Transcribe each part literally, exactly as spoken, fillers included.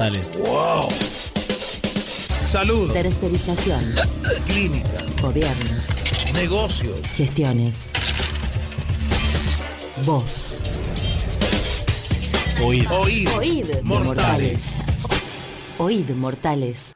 mortales. ¡Wow! Salud. Tercerización. Clínica. Gobiernos. Negocios. Gestiones. Voz. Oíd. Oíd. Oíd. Mortales. Oíd, mortales.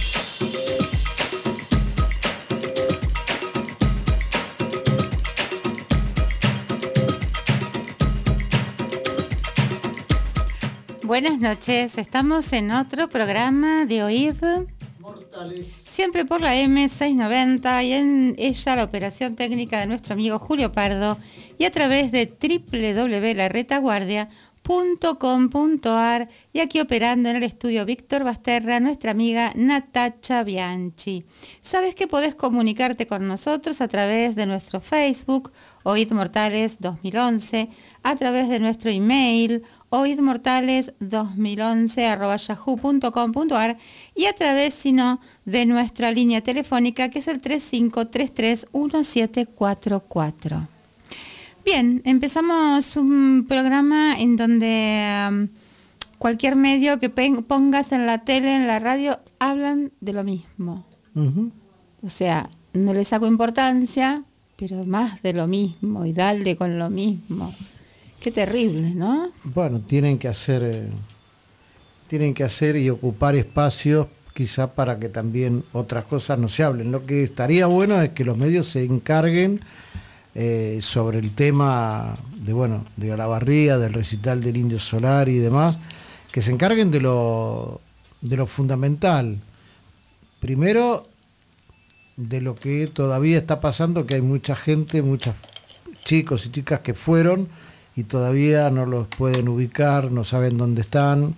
Buenas noches, estamos en otro programa de Oíd Mortales. Siempre por la eme seiscientos noventa y en ella la operación técnica de nuestro amigo Julio Pardo y a través de doble u doble u doble u punto la retaguardia punto com punto ar y aquí operando en el estudio Víctor Basterra, nuestra amiga Natacha Bianchi. Sabes que podés comunicarte con nosotros a través de nuestro Facebook, Oíd Mortales dos mil once, a través de nuestro email, oidmortales dos mil once arroba yahoo punto com punto ar y a través, si no, de nuestra línea telefónica que es el tres cinco tres tres uno siete cuatro cuatro. Bien, empezamos un programa en donde um, cualquier medio que pongas en la tele, en la radio, hablan de lo mismo. Uh-huh. O sea, no le saco importancia, pero más de lo mismo y darle con lo mismo. Qué terrible, ¿no? Bueno, tienen que hacer, eh, tienen que hacer y ocupar espacios quizá para que también otras cosas no se hablen. Lo que estaría bueno es que los medios se encarguen Eh, sobre el tema de bueno de Olavarría, del recital del Indio Solar y demás, que se encarguen de lo de lo fundamental. Primero, de lo que todavía está pasando, que hay mucha gente, muchos chicos y chicas que fueron y todavía no los pueden ubicar, no saben dónde están,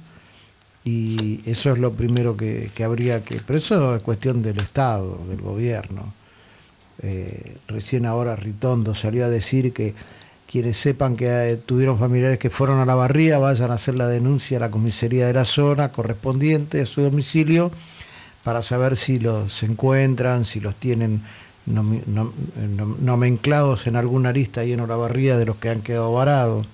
y eso es lo primero que, que habría que... Pero eso es cuestión del Estado, del gobierno. Eh, recién ahora Ritondo salió a decir que quienes sepan que eh, tuvieron familiares que fueron a Olavarría vayan a hacer la denuncia a la comisaría de la zona correspondiente a su domicilio para saber si los encuentran, si los tienen nom, nom, nom, nomenclados en alguna lista ahí en Olavarría de los que han quedado varados.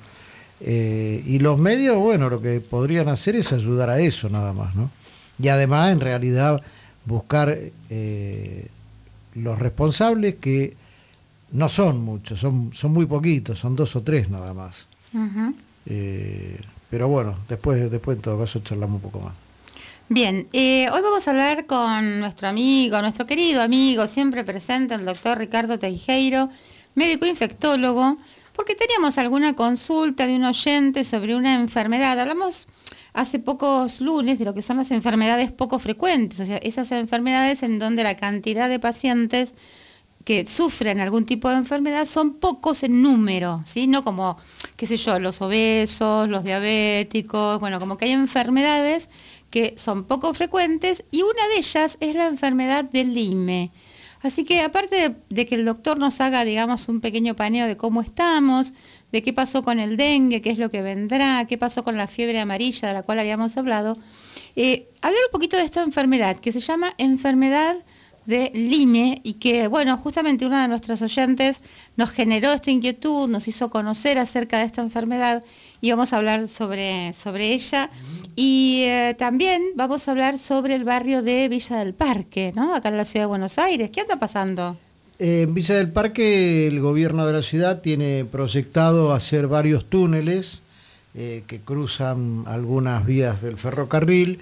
Eh, y los medios, bueno, lo que podrían hacer es ayudar a eso nada más, ¿no? Y además, en realidad, buscar... Eh, los responsables, que no son muchos, son, son muy poquitos, son dos o tres nada más. Uh-huh. Eh, pero bueno, después, después en todo caso charlamos un poco más. Bien, eh, hoy vamos a hablar con nuestro amigo, nuestro querido amigo, siempre presente, el doctor Ricardo Teijeiro, médico infectólogo, porque teníamos alguna consulta de un oyente sobre una enfermedad. Hablamos hace pocos lunes de lo que son las enfermedades poco frecuentes, o sea, esas enfermedades en donde la cantidad de pacientes que sufren algún tipo de enfermedad son pocos en número, ¿sí? No como, qué sé yo, los obesos, los diabéticos, bueno, como que hay enfermedades que son poco frecuentes y una de ellas es la enfermedad del Lyme. Así que aparte de, de que el doctor nos haga, digamos, un pequeño paneo de cómo estamos, de qué pasó con el dengue, qué es lo que vendrá, qué pasó con la fiebre amarilla de la cual habíamos hablado, eh, hablar un poquito de esta enfermedad que se llama enfermedad de Lyme y que, bueno, justamente uno de nuestros oyentes nos generó esta inquietud, nos hizo conocer acerca de esta enfermedad y vamos a hablar sobre, sobre ella. Y eh, también vamos a hablar sobre el barrio de Villa del Parque, ¿no? Acá en la ciudad de Buenos Aires. ¿Qué anda pasando? Eh, en Villa del Parque el gobierno de la ciudad tiene proyectado hacer varios túneles eh, que cruzan algunas vías del ferrocarril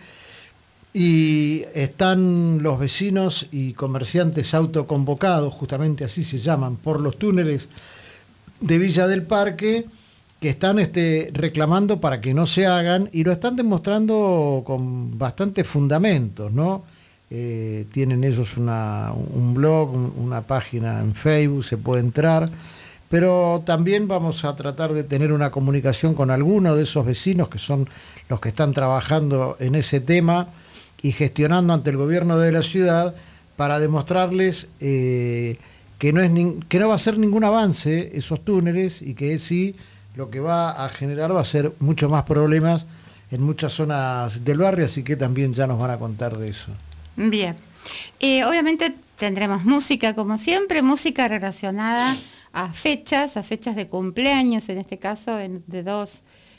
y están los vecinos y comerciantes autoconvocados, justamente así se llaman, por los túneles de Villa del Parque, que están este, reclamando para que no se hagan y lo están demostrando con bastantes fundamentos, ¿no? Eh, tienen ellos una, un blog, una página en Facebook, se puede entrar, pero también vamos a tratar de tener una comunicación con algunos de esos vecinos que son los que están trabajando en ese tema y gestionando ante el gobierno de la ciudad para demostrarles eh, que, no es ni, que no va a ser ningún avance esos túneles y que sí lo que va a generar va a ser mucho más problemas en muchas zonas del barrio, así que también ya nos van a contar de eso. Bien, eh, obviamente tendremos música como siempre, música relacionada a fechas, a fechas de cumpleaños, en este caso en, de dos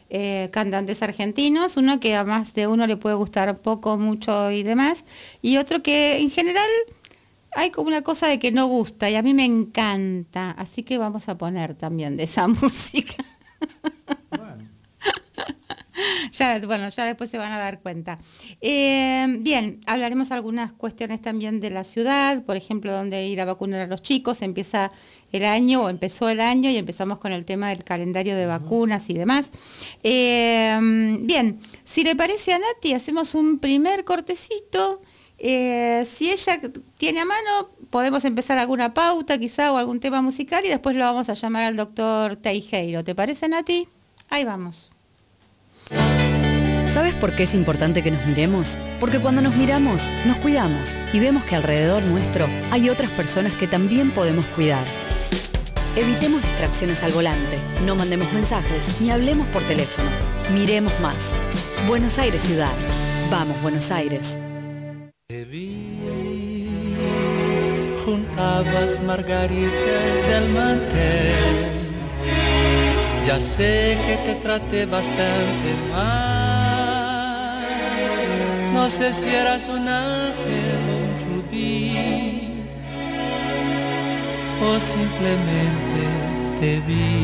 eh, cantantes argentinos, uno que a más de uno le puede gustar poco, mucho y demás, y otro que en general hay como una cosa de que no gusta y a mí me encanta, así que vamos a poner también de esa música. Bueno. Ya, bueno, ya después se van a dar cuenta. Eh, bien, hablaremos algunas cuestiones también de la ciudad, por ejemplo, dónde ir a vacunar a los chicos. Empieza el año, o empezó el año, y empezamos con el tema del calendario de vacunas y demás. Eh, bien, si le parece a Nati, hacemos un primer cortecito. Eh, si ella tiene a mano, podemos empezar alguna pauta quizá o algún tema musical y después lo vamos a llamar al doctor Teijeiro. ¿Te parece, Nati? Ahí vamos. ¿Sabes por qué es importante que nos miremos? Porque cuando nos miramos, nos cuidamos y vemos que alrededor nuestro hay otras personas que también podemos cuidar. Evitemos distracciones al volante, no mandemos mensajes ni hablemos por teléfono. Miremos más. Buenos Aires, ciudad. Vamos, Buenos Aires. Te vi, juntabas margaritas del mantel. Ya sé que te traté bastante mal. No sé si eras un ángel o un rubí, o simplemente te vi.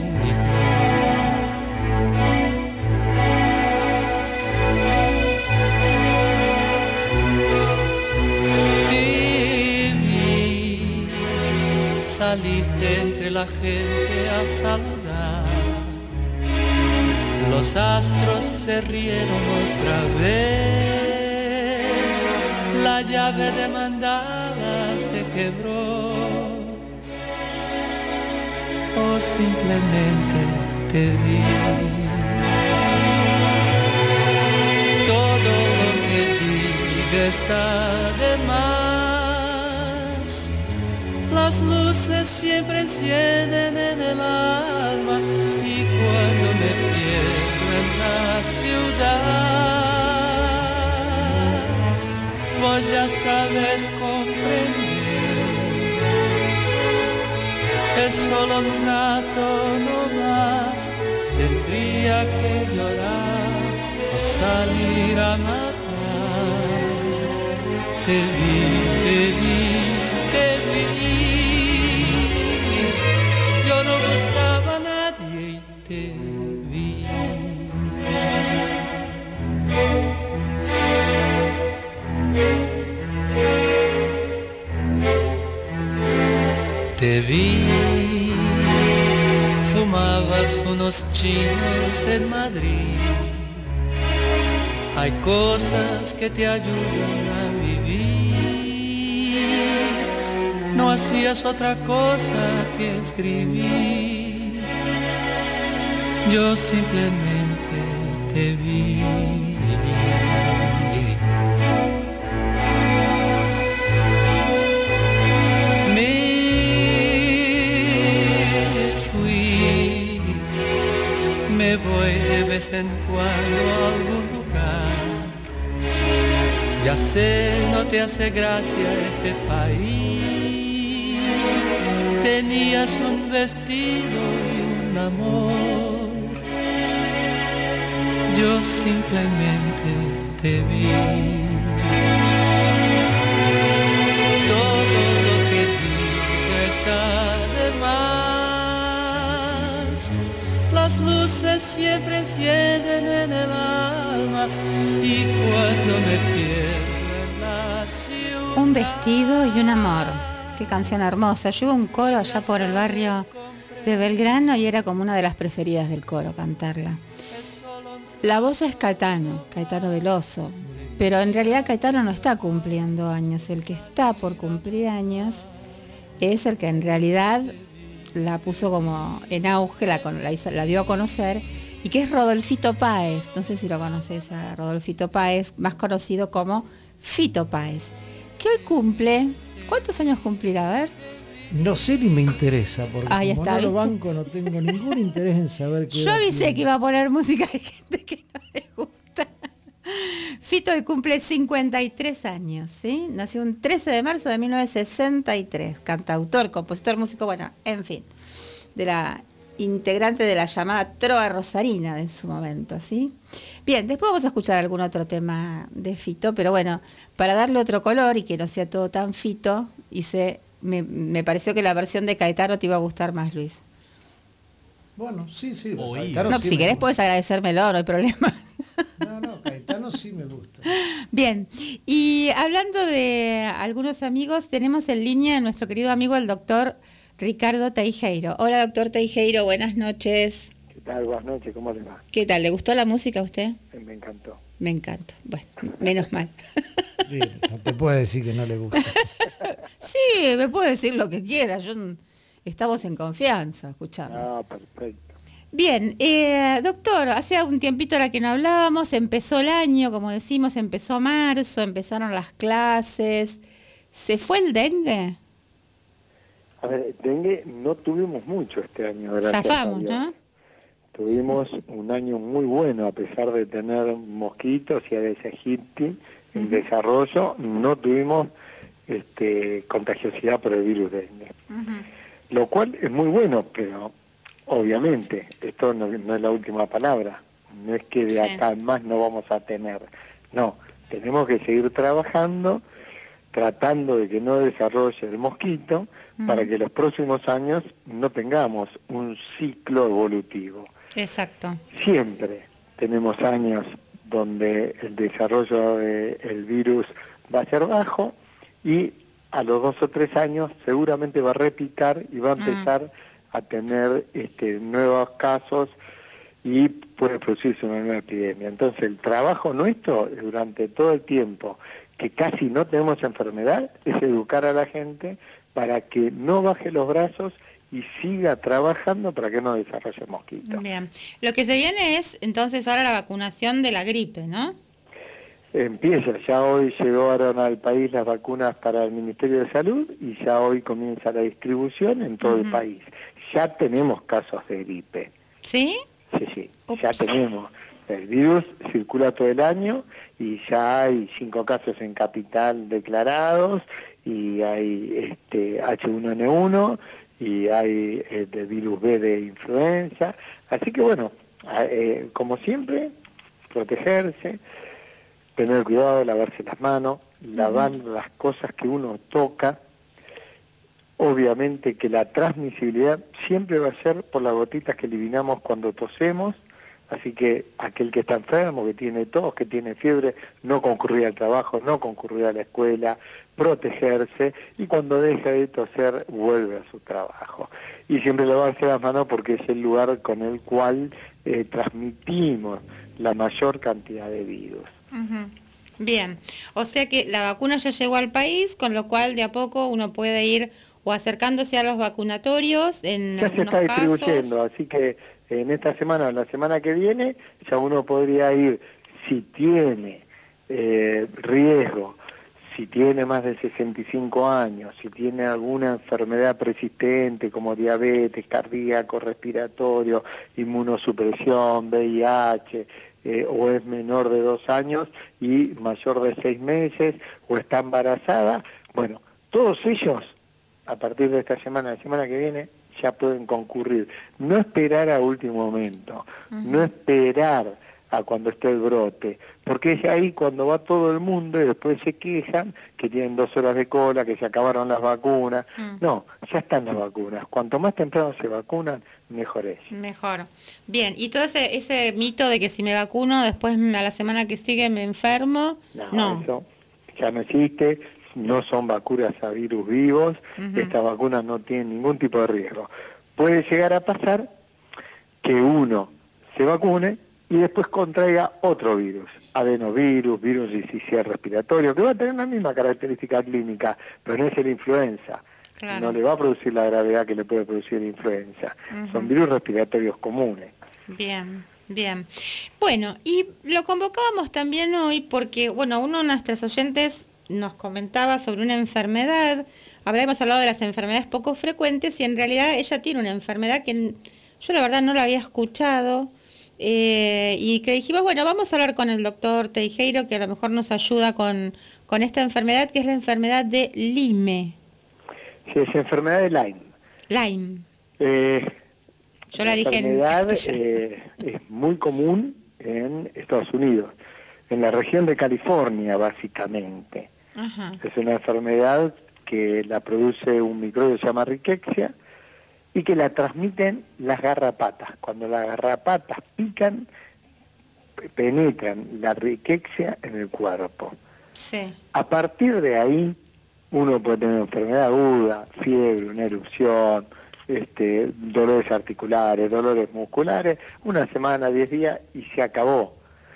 Saliste entre la gente a saludar. Los astros se rieron otra vez. La llave de mandala se quebró. O simplemente te vi. Todo lo que diga está de más. Las luces siempre encienden en el alma y cuando me pierdo en la ciudad, vos ya sabes comprender. Es solo un rato no más, tendría que llorar o salir a matar. Te vi, te vi, te vi. Yo no buscaba a nadie y te vi. Te vi, fumabas unos chinos en Madrid. Hay cosas que te ayudan a vivir. No hacías otra cosa que escribir. Yo simplemente te vi. Me fui, me voy de vez en cuando a algún lugar. Ya sé, no te hace gracia este país. Tenías un vestido y un amor. Yo simplemente te vi. Todo lo que digo está de más. Las luces siempre encienden en el alma y cuando me pierdo en la ciudad. Un vestido y un amor. Qué canción hermosa. Yo iba a un coro allá por el barrio de Belgrano y era como una de las preferidas del coro cantarla. La voz es Caetano, Caetano Veloso, pero en realidad Caetano no está cumpliendo años. El que está por cumplir años es el que en realidad la puso como en auge, la, la, hizo, la dio a conocer, y que es Rodolfito Páez. No sé si lo conoces a Rodolfito Páez, más conocido como Fito Páez, que hoy cumple... ¿Cuántos años cumplirá? A ver. No sé ni me interesa, porque Ahí como está, no lo ¿viste? banco, no tengo ningún interés en saber qué. Yo avisé que iba a poner música de gente que no le gusta. Fito hoy cumple cincuenta y tres años, ¿sí? Nació un trece de marzo de mil novecientos sesenta y tres. Cantautor, compositor, músico, bueno, en fin. De la integrante de la llamada Trova Rosarina en su momento, ¿sí? Bien, después vamos a escuchar algún otro tema de Fito, pero bueno, para darle otro color y que no sea todo tan Fito, hice, me, me pareció que la versión de Caetano te iba a gustar más, Luis. Bueno, sí, sí. Oí. Caetano No, sí si me querés gusta. puedes agradecérmelo, no hay problema. No, no, Caetano sí me gusta. Bien, y hablando de algunos amigos, tenemos en línea a nuestro querido amigo el doctor Ricardo Teijeiro. Hola, doctor Teijeiro, buenas noches. ¿Qué tal? Buenas noches, ¿cómo le va? ¿Qué tal? ¿Le gustó la música a usted? Eh, Me encantó. Me encanta. Bueno, menos mal. Bien, no te puede decir que no le gusta. Sí, me puede decir lo que quiera. Yo, estamos en confianza, escuchame. Ah, perfecto. Bien, eh, doctor, hace un tiempito ahora que no hablábamos, empezó el año, como decimos, empezó marzo, empezaron las clases. ¿Se fue el dengue? A ver, dengue no tuvimos mucho este año, gracias Zafamos, a Dios. ¿no? Tuvimos un año muy bueno, a pesar de tener mosquitos y Aedes aegypti en Ujú. desarrollo, no tuvimos este, contagiosidad por el virus dengue. Ujú. Lo cual es muy bueno, pero obviamente esto no, no es la última palabra. No es que de Sí. acá en más no vamos a tener. No, tenemos que seguir trabajando, tratando de que no desarrolle el mosquito, Ujú. para que los próximos años no tengamos un ciclo evolutivo. Exacto. Siempre tenemos años donde el desarrollo del virus va a ser bajo y a los dos o tres años seguramente va a repicar y va a empezar a tener este, nuevos casos y puede producirse una nueva epidemia. Entonces el trabajo nuestro durante todo el tiempo que casi no tenemos enfermedad es educar a la gente para que no baje los brazos y siga trabajando para que no desarrolle mosquitos. Bien. Lo que se viene es entonces ahora la vacunación de la gripe, ¿no? Empieza, ya hoy llegaron al país las vacunas para el Ministerio de Salud y ya hoy comienza la distribución en todo Ujú. el país. Ya tenemos casos de gripe, ¿Sí? sí, sí, Ups. ya tenemos. El virus circula todo el año y ya hay cinco casos en Capital declarados y hay este H uno N uno y hay eh, de virus B de influenza. Así que bueno, eh, como siempre, protegerse, tener cuidado, lavarse las manos, lavar las cosas que uno toca. Obviamente que la transmisibilidad siempre va a ser por las gotitas que eliminamos cuando tosemos, así que aquel que está enfermo, que tiene tos, que tiene fiebre, no concurrir al trabajo, no concurrir a la escuela, protegerse y cuando deja de toser vuelve a su trabajo. Y siempre lavarse las manos porque es el lugar con el cual eh, transmitimos la mayor cantidad de virus. Ujú. Bien, o sea que la vacuna ya llegó al país, con lo cual de a poco uno puede ir o acercándose a los vacunatorios en Ya se algunos está casos. distribuyendo, así que en esta semana o la semana que viene ya uno podría ir, si tiene eh, riesgo, si tiene más de sesenta y cinco años, si tiene alguna enfermedad persistente como diabetes, cardíaco, respiratorio, inmunosupresión, V I H, eh, o es menor de dos años y mayor de seis meses, o está embarazada, bueno, todos ellos, a partir de esta semana, la semana que viene, ya pueden concurrir. No esperar a último momento, uh-huh. no esperar a cuando esté el brote, porque es ahí cuando va todo el mundo y después se quejan que tienen dos horas de cola, que se acabaron las vacunas. Uh-huh. No, ya están las vacunas. Cuanto más temprano se vacunan, mejor es. Mejor. Bien, y todo ese, ese mito de que si me vacuno, después a la semana que sigue me enfermo, no. no. Eso ya no existe. No son vacunas a virus vivos, uh-huh. Estas vacunas no tienen ningún tipo de riesgo. Puede llegar a pasar que uno se vacune y después contraiga otro virus, adenovirus, virus sincicial respiratorio, que va a tener la misma característica clínica, pero no es el influenza. Claro. No le va a producir la gravedad que le puede producir la influenza. Uh-huh. Son virus respiratorios comunes. Bien. Bien, bueno, y lo convocábamos también hoy porque, bueno, uno de nuestros oyentes nos comentaba sobre una enfermedad, habíamos hablado de las enfermedades poco frecuentes y en realidad ella tiene una enfermedad que yo la verdad no la había escuchado eh, y que dijimos, bueno, vamos a hablar con el doctor Teijeiro que a lo mejor nos ayuda con, con esta enfermedad que es la enfermedad de Lyme. Sí, es enfermedad de Lyme. Lyme. Eh, Yo la, la dije enfermedad en eh, es muy común en Estados Unidos, en la región de California básicamente. Ajá. Es una enfermedad que la produce un microbio que se llama Rickettsia y que la transmiten las garrapatas. Cuando las garrapatas pican, penetran la Rickettsia en el cuerpo. Sí. A partir de ahí, uno puede tener enfermedad aguda, fiebre, una erupción, este, dolores articulares, dolores musculares, una semana, diez días y se acabó.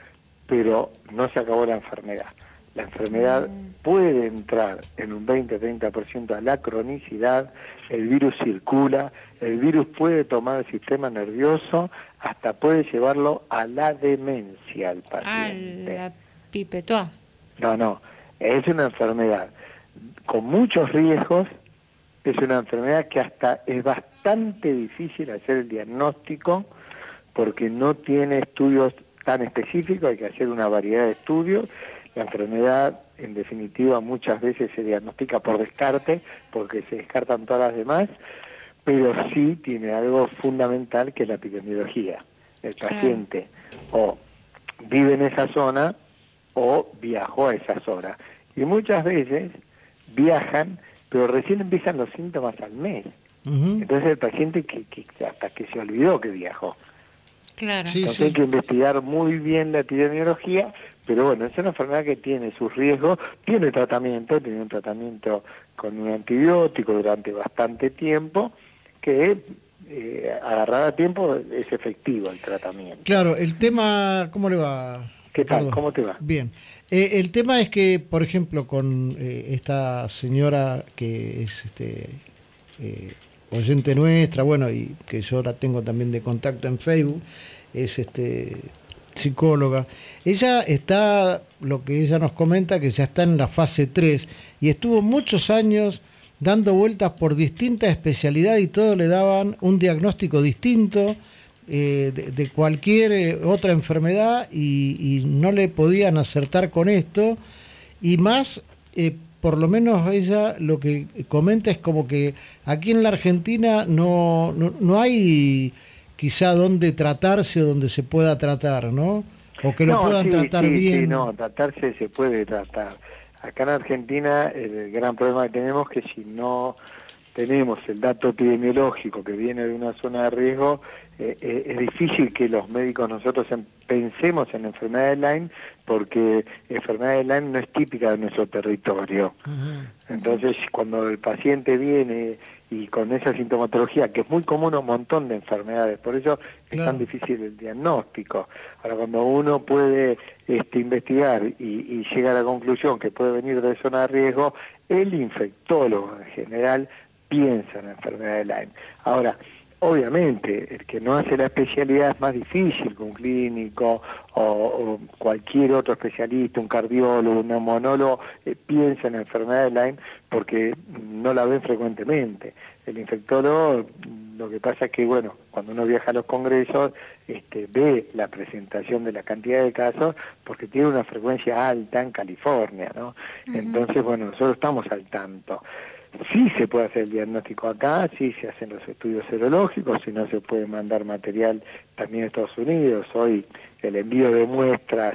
Pero no se acabó la enfermedad. La enfermedad mm. puede entrar en un veinte a treinta por ciento a la cronicidad, el virus circula, el virus puede tomar el sistema nervioso, hasta puede llevarlo a la demencia al paciente. A la pipetoa. No, no, es una enfermedad con muchos riesgos, es una enfermedad que hasta es bastante difícil hacer el diagnóstico porque no tiene estudios tan específicos, hay que hacer una variedad de estudios. La enfermedad, en definitiva, muchas veces se diagnostica por descarte, porque se descartan todas las demás, pero sí tiene algo fundamental que es la epidemiología. El paciente o vive en esa zona o viajó a esa zona. Y muchas veces viajan, pero recién empiezan los síntomas al mes. Uh-huh. Entonces el paciente que, que hasta que se olvidó que viajó. Claro. Sí, Entonces sí. hay que investigar muy bien la epidemiología, pero bueno, es una enfermedad que tiene sus riesgos, tiene tratamiento, tiene un tratamiento con un antibiótico durante bastante tiempo, que eh, agarrado a tiempo es efectivo el tratamiento. Claro, el tema, ¿cómo le va? ¿Qué tal? Perdón. ¿Cómo te va? Bien. Eh, el tema es que, por ejemplo, con eh, esta señora que es este eh, oyente nuestra, bueno, y que yo la tengo también de contacto en Facebook, es este psicóloga, ella está, lo que ella nos comenta, que ya está en la fase tres y estuvo muchos años dando vueltas por distintas especialidades y todos le daban un diagnóstico distinto eh, de, de cualquier eh, otra enfermedad y, y no le podían acertar con esto y más, eh, por lo menos ella lo que comenta es como que aquí en la Argentina no, no, no hay quizá donde tratarse o donde se pueda tratar, ¿no? O que lo no, puedan sí, tratar sí, bien. Sí, no, tratarse se puede tratar. Acá en Argentina el gran problema que tenemos es que si no tenemos el dato epidemiológico que viene de una zona de riesgo, eh, eh, es difícil que los médicos nosotros en, pensemos en enfermedad de Lyme, porque enfermedad de Lyme no es típica de nuestro territorio. Uh-huh. Entonces, cuando el paciente viene y con esa sintomatología, que es muy común a un montón de enfermedades, por eso es claro. tan difícil el diagnóstico. Ahora, cuando uno puede este, investigar y, y llega a la conclusión que puede venir de zona de riesgo, el infectólogo en general piensa en la enfermedad de Lyme. Ahora, obviamente, el que no hace la especialidad es más difícil que un clínico o, o cualquier otro especialista, un cardiólogo, un neumonólogo, eh, piensa en la enfermedad de Lyme porque no la ven frecuentemente. El infectólogo, lo que pasa es que, bueno, cuando uno viaja a los congresos, este, ve la presentación de la cantidad de casos porque tiene una frecuencia alta en California, ¿no? Uh-huh. Entonces, bueno, nosotros estamos al tanto. Sí se puede hacer el diagnóstico acá, sí se hacen los estudios serológicos, si no se puede mandar material también a Estados Unidos. Hoy el envío de muestras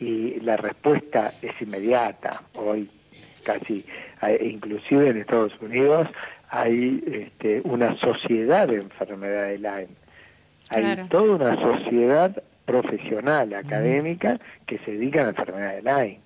y la respuesta es inmediata. Hoy casi, inclusive en Estados Unidos, hay este, una sociedad de enfermedad de Lyme. Hay claro. toda una sociedad profesional, académica, que se dedica a la enfermedad de Lyme.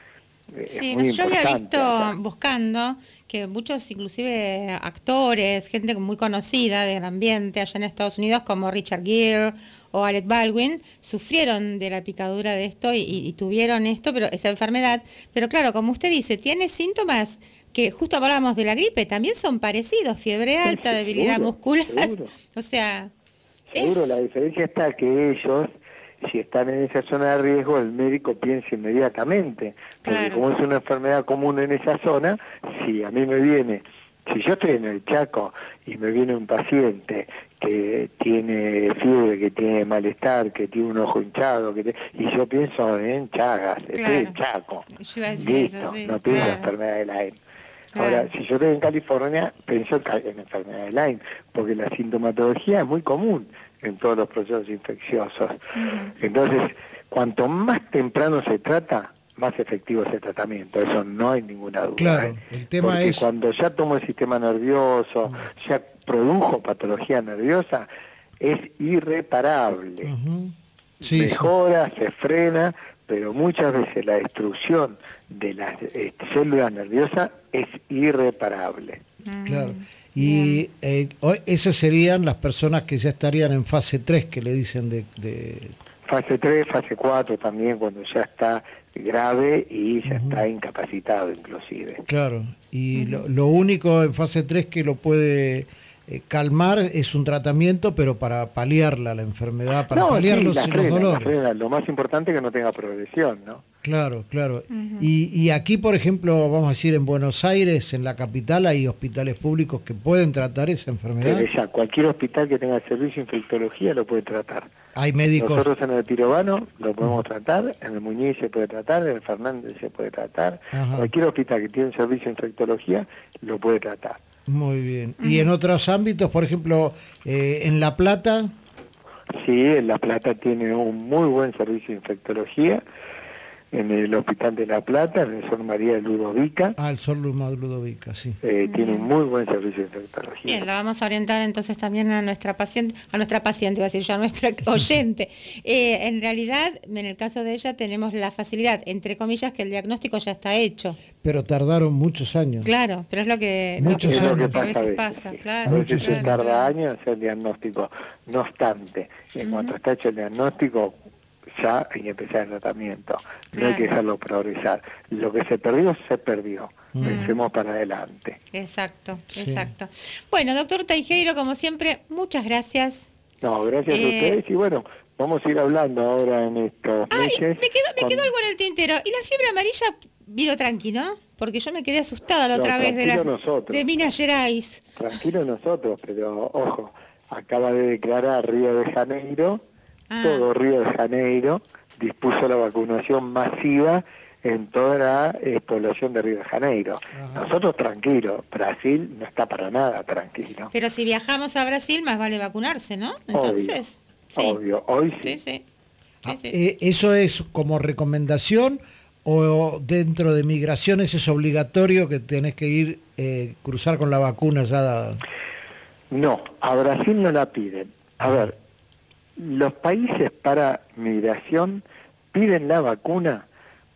Sí, yo había visto acá. buscando que muchos, inclusive actores, gente muy conocida del ambiente allá en Estados Unidos, como Richard Gere o Alec Baldwin, sufrieron de la picadura de esto y, y tuvieron esto, pero esa enfermedad. Pero claro, como usted dice, tiene síntomas que justo hablábamos de la gripe, también son parecidos, fiebre alta, sí, debilidad seguro, muscular. Seguro. O sea, seguro, es... la diferencia está que ellos, si están en esa zona de riesgo, el médico piensa inmediatamente, porque claro. como es una enfermedad común en esa zona, si a mí me viene, si yo estoy en el Chaco y me viene un paciente que tiene fiebre, que tiene malestar, que tiene un ojo hinchado, que te, y yo pienso en Chagas, claro. estoy en Chaco, listo, eso, sí. no pienso claro. en enfermedad de Lyme. Ahora, claro. si yo estoy en California, pienso en enfermedad de Lyme, porque la sintomatología es muy común. en todos los procesos infecciosos. Uh-huh. Entonces, cuanto más temprano se trata, más efectivo es el tratamiento, eso no hay ninguna duda. Claro, ¿eh? el tema Porque es... cuando ya tomó el sistema nervioso, uh-huh. ya produjo patología nerviosa, es irreparable. Uh-huh. Sí, Mejora, sí. se frena, pero muchas veces la destrucción de las eh, células nerviosas es irreparable. Claro. Y eh, esas serían las personas que ya estarían en fase tres, que le dicen de... de... Fase tres, fase cuatro también, cuando ya está grave y ya uh-huh. está incapacitado inclusive. Claro, y uh-huh. lo, lo único en fase tres que lo puede eh, calmar es un tratamiento, pero para paliarla, la enfermedad, para no, paliar sí, los, la frena, los dolores. La frena. Lo más importante es que no tenga progresión, ¿no? Claro, claro. Uh-huh. Y, y aquí, por ejemplo, vamos a decir, en Buenos Aires, en la capital, hay hospitales públicos que pueden tratar esa enfermedad. Pero ya, cualquier hospital que tenga servicio de infectología lo puede tratar. Hay médicos... Nosotros en el Pirovano lo podemos tratar, en el Muñiz se puede tratar, en el Fernández se puede tratar. Ajá. Cualquier hospital que tiene servicio de infectología lo puede tratar. Muy bien. Uh-huh. Y en otros ámbitos, por ejemplo, eh, en La Plata... Sí, en La Plata tiene un muy buen servicio de infectología, en el Hospital de La Plata, en el Sor María Ludovica. Ah, el Sor Ludovica, sí. Eh, tiene un muy buen servicio de infectología. Bien, la vamos a orientar entonces también a nuestra paciente, a nuestra paciente, iba a decir yo, a nuestra oyente. Eh, en realidad, en el caso de ella, tenemos la facilidad, entre comillas, que el diagnóstico ya está hecho. Pero tardaron muchos años. Claro, pero es lo que, muchos lo que, años. Lo que pasa a veces a veces, pasa. Sí. Claro, a veces claro, se claro. tarda años en hacer el diagnóstico. No obstante, en Uh-huh. cuanto está hecho el diagnóstico, ya hay que empezar el tratamiento. No Claro. hay que dejarlo progresar. Lo que se perdió, se perdió. Mm. Pensemos para adelante. Exacto, Sí. exacto. Bueno, doctor Teijeiro, como siempre, muchas gracias. No, gracias Eh, a ustedes y bueno, vamos a ir hablando ahora en estos Ah, y meses. me quedó, me con- quedó algo en el tintero. ¿Y la fiebre amarilla vino tranqui, no? Porque yo me quedé asustada la No, otra vez de, la, tranquilo nosotros. de Minas Gerais. Tranquilos nosotros, pero ojo, acaba de declarar Río de Janeiro, Ah. todo Río de Janeiro dispuso la vacunación masiva en toda la eh, población de Río de Janeiro. Ajá. Nosotros tranquilos, Brasil no está para nada tranquilo. Pero si viajamos a Brasil, más vale vacunarse, ¿no? Entonces, sí. Obvio, hoy sí. Sí, sí. Ah, Sí, sí. eh, ¿Eso es como recomendación o dentro de migraciones es obligatorio que tenés que ir, eh, cruzar con la vacuna ya dada? No, a Brasil no la piden. A ver, los países para migración piden la vacuna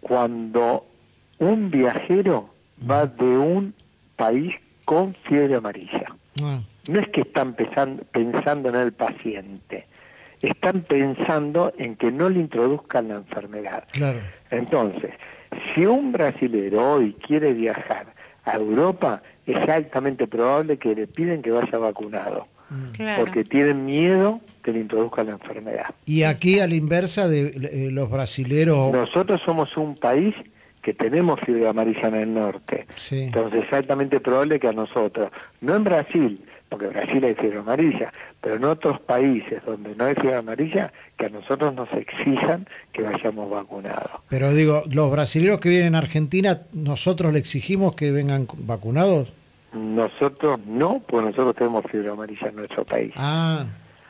cuando un viajero va de un país con fiebre amarilla. Ah, No es que están pensando, pensando en el paciente, están pensando en que no le introduzcan la enfermedad. claro. Entonces, si un brasilero hoy quiere viajar a Europa, es altamente probable que le piden que vaya vacunado, Mm. Claro. porque tienen miedo que le introduzcan la enfermedad. Y aquí a la inversa de eh, los brasileros... Nosotros somos un país que tenemos fiebre amarilla en el norte, Sí. entonces es altamente probable que a nosotros, no en Brasil, porque en Brasil hay fiebre amarilla, pero en otros países donde no hay fiebre amarilla, que a nosotros nos exijan que vayamos vacunados. Pero digo, los brasileros que vienen a Argentina, ¿nosotros le exigimos que vengan vacunados? Nosotros no, porque nosotros tenemos fiebre amarilla en nuestro país. Ah,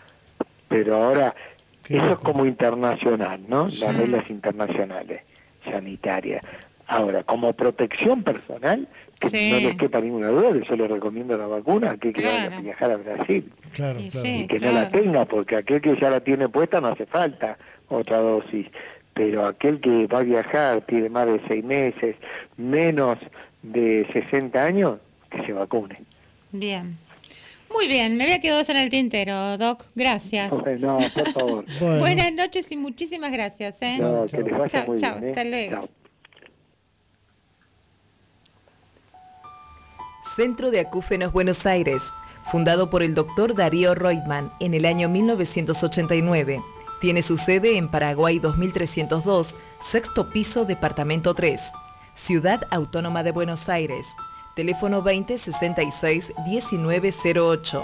Pero ahora, Qué eso loco. es como internacional, ¿no? Sí. Las reglas internacionales, sanitarias. Ahora, como protección personal, que Sí. no les quepa ninguna duda, que yo les recomiendo la vacuna a aquel que vaya Claro. a viajar a Brasil. claro, Y claro. sí. Y que claro. no la tenga, porque aquel que ya la tiene puesta no hace falta otra dosis. Pero aquel que va a viajar, tiene más de seis meses, menos de sesenta años, que se vacune. Bien. Muy bien, me había quedado eso en el tintero, Doc. Gracias. No, por favor. Bueno, Buenas noches y muchísimas gracias. ¿eh? No, Chao, que les vaya chao. muy Chao, bien. ¿eh? hasta luego. Chao. Centro de Acúfenos Buenos Aires, fundado por el doctor Darío Reutemann en el año mil novecientos ochenta y nueve. Tiene su sede en Paraguay dos mil trescientos dos, sexto piso, departamento tres. Ciudad Autónoma de Buenos Aires. Teléfono veinte sesenta y seis diecinueve cero ocho.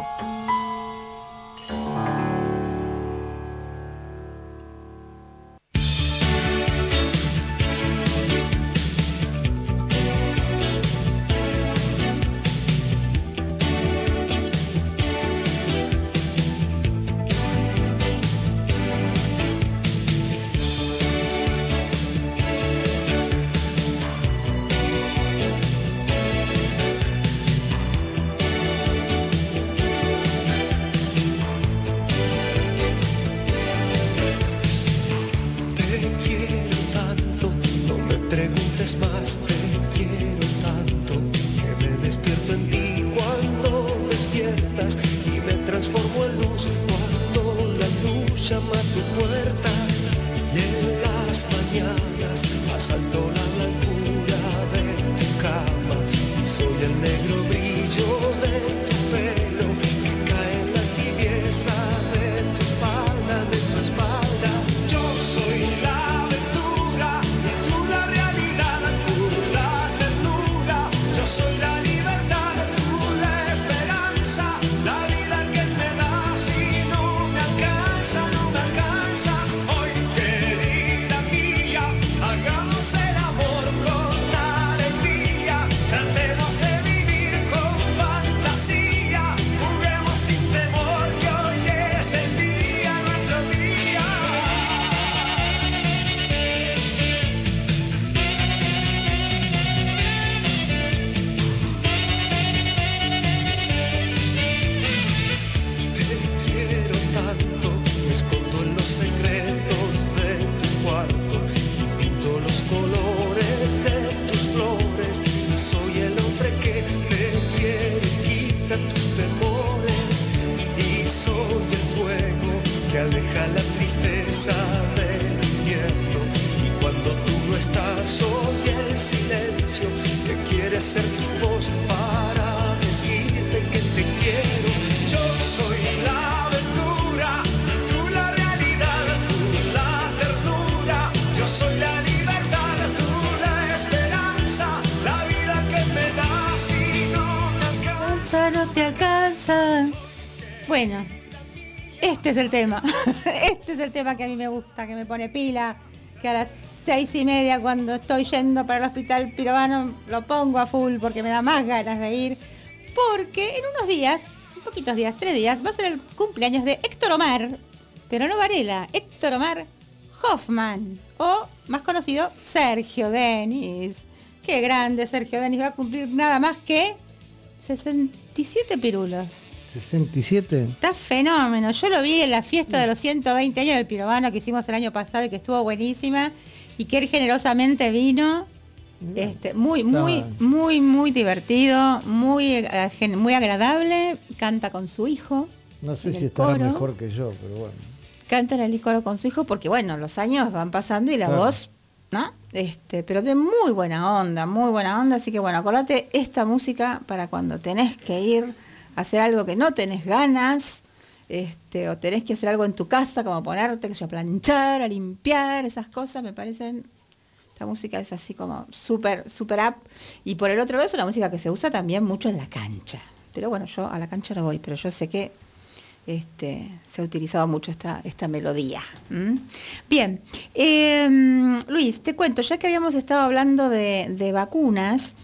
brisa del invierno. Y cuando tú no estás, oye el silencio que quiere ser tu voz para decirte que te quiero. Yo soy la aventura, tú la realidad, tú la ternura. Yo soy la libertad, tú la esperanza, la vida que me das y no me alcanza. No te alcanza. Bueno, este es el tema. Este es el tema que a mí me gusta, que me pone pila, que a las seis y media cuando estoy yendo para el hospital Pirovano lo pongo a full porque me da más ganas de ir, porque en unos días, un poquitos días, tres días, va a ser el cumpleaños de Héctor Omar, pero no Varela, Héctor Omar Hoffman, o más conocido Sergio Denis. Qué grande Sergio Denis, va a cumplir nada más que sesenta y siete pirulos. ¿sesenta y siete? Está fenómeno. Yo lo vi en la fiesta de los ciento veinte años del Pirovano que hicimos el año pasado y que estuvo buenísima y que él generosamente vino. Este, muy, muy, muy, muy divertido, muy, muy agradable. Canta con su hijo. No sé si estará coro. mejor que yo, pero bueno. Canta en el coro con su hijo porque, bueno, los años van pasando y la claro. voz, ¿no? Este, pero de muy buena onda, muy buena onda. Así que, bueno, acordate esta música para cuando tenés que ir a hacer algo que no tenés ganas, este, o tenés que hacer algo en tu casa, como ponerte que yo, a planchar, a limpiar, esas cosas, me parecen. Esta música es así como súper, súper up. Y por el otro lado es una música que se usa también mucho en la cancha. Pero bueno, yo a la cancha no voy, pero yo sé que este, se ha utilizado mucho esta, esta melodía. ¿Mm? Bien, eh, Luis, te cuento, ya que habíamos estado hablando de, de vacunas,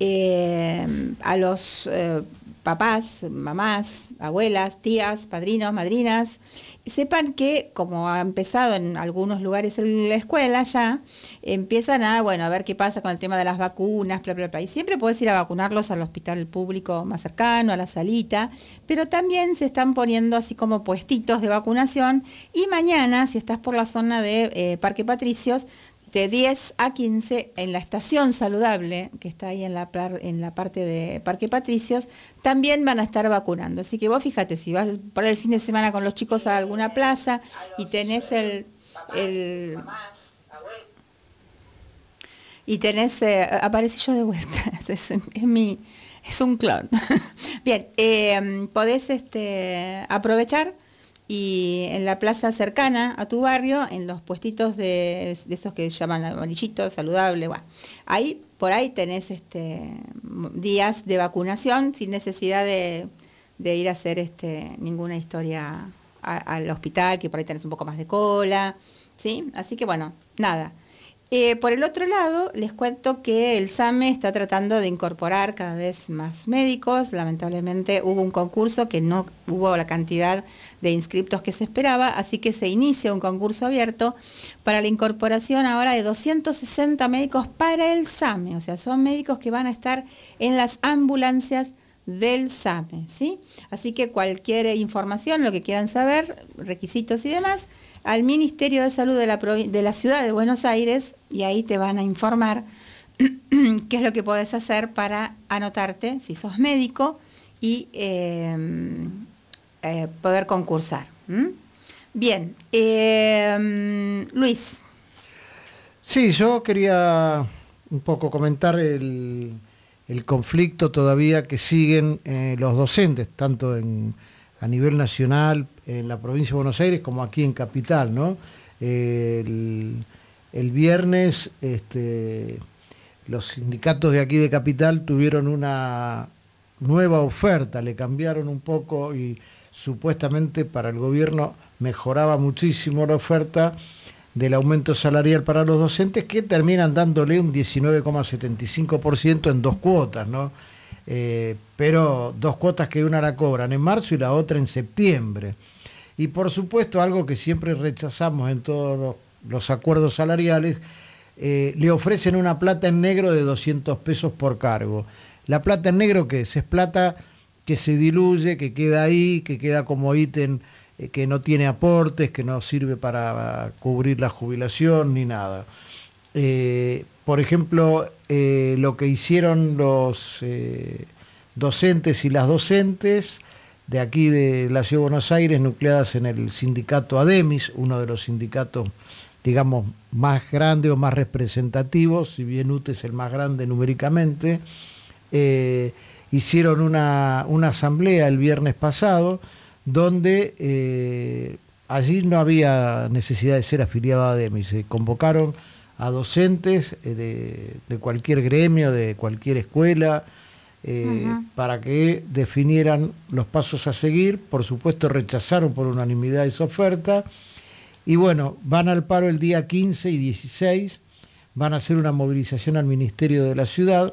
eh, a los eh, papás, mamás, abuelas, tías, padrinos, madrinas, sepan que, como ha empezado en algunos lugares en la escuela ya, empiezan a, bueno, a ver qué pasa con el tema de las vacunas, bla, bla, bla. Y siempre podés ir a vacunarlos al hospital público más cercano, a la salita, pero también se están poniendo así como puestitos de vacunación. Y mañana, si estás por la zona de eh, Parque Patricios, de diez a quince en la estación saludable, que está ahí en la, en la parte de Parque Patricios, también van a estar vacunando. Así que vos fíjate, si vas por el fin de semana con los chicos a alguna plaza y tenés el... el y tenés... Eh, aparecí yo de vuelta, es, es, mi, es un clon. Bien, eh, podés este, aprovechar y en la plaza cercana a tu barrio, en los puestitos de, de esos que llaman amarillitos, saludable, bueno, ahí, por ahí tenés este, días de vacunación sin necesidad de, de ir a hacer este, ninguna historia a, al hospital, que por ahí tenés un poco más de cola, ¿sí? Así que bueno, nada. Eh, por el otro lado, les cuento que el SAME está tratando de incorporar cada vez más médicos. Lamentablemente hubo un concurso que no hubo la cantidad de inscriptos que se esperaba, así que se inicia un concurso abierto para la incorporación ahora de doscientos sesenta médicos para el SAME. O sea, son médicos que van a estar en las ambulancias del SAME, ¿sí? Así que cualquier información, lo que quieran saber, requisitos y demás, al Ministerio de Salud de la, de la Ciudad de Buenos Aires, y ahí te van a informar qué es lo que podés hacer para anotarte, si sos médico, y eh, eh, poder concursar. ¿Mm? Bien, eh, Luis. Sí, yo quería un poco comentar el, el conflicto todavía que siguen eh, los docentes, tanto en, a nivel nacional, en la provincia de Buenos Aires, como aquí en Capital, ¿no? Eh, el, el viernes este, los sindicatos de aquí de Capital tuvieron una nueva oferta, le cambiaron un poco y supuestamente para el gobierno mejoraba muchísimo la oferta del aumento salarial para los docentes, que terminan dándole un diecinueve coma setenta y cinco por ciento en dos cuotas, ¿no? Eh, pero dos cuotas que una la cobran en marzo y la otra en septiembre. Y por supuesto, algo que siempre rechazamos en todos los, los acuerdos salariales, eh, le ofrecen una plata en negro de doscientos pesos por cargo. ¿La plata en negro qué es? Es plata que se diluye, que queda ahí, que queda como ítem, eh, que no tiene aportes, que no sirve para cubrir la jubilación ni nada. Eh, por ejemplo, eh, lo que hicieron los eh, docentes y las docentes de aquí de la Ciudad de Buenos Aires, nucleadas en el sindicato ADEMIS, uno de los sindicatos, digamos, más grandes o más representativos, si bien U T E es el más grande numéricamente. Eh, hicieron una, una asamblea el viernes pasado, donde eh, allí no había necesidad de ser afiliado a ADEMIS, se convocaron a docentes eh, de, de cualquier gremio, de cualquier escuela, eh, uh-huh. para que definieran los pasos a seguir. Por supuesto rechazaron por unanimidad esa oferta, y bueno, van al paro el día quince y dieciséis, van a hacer una movilización al Ministerio de la Ciudad,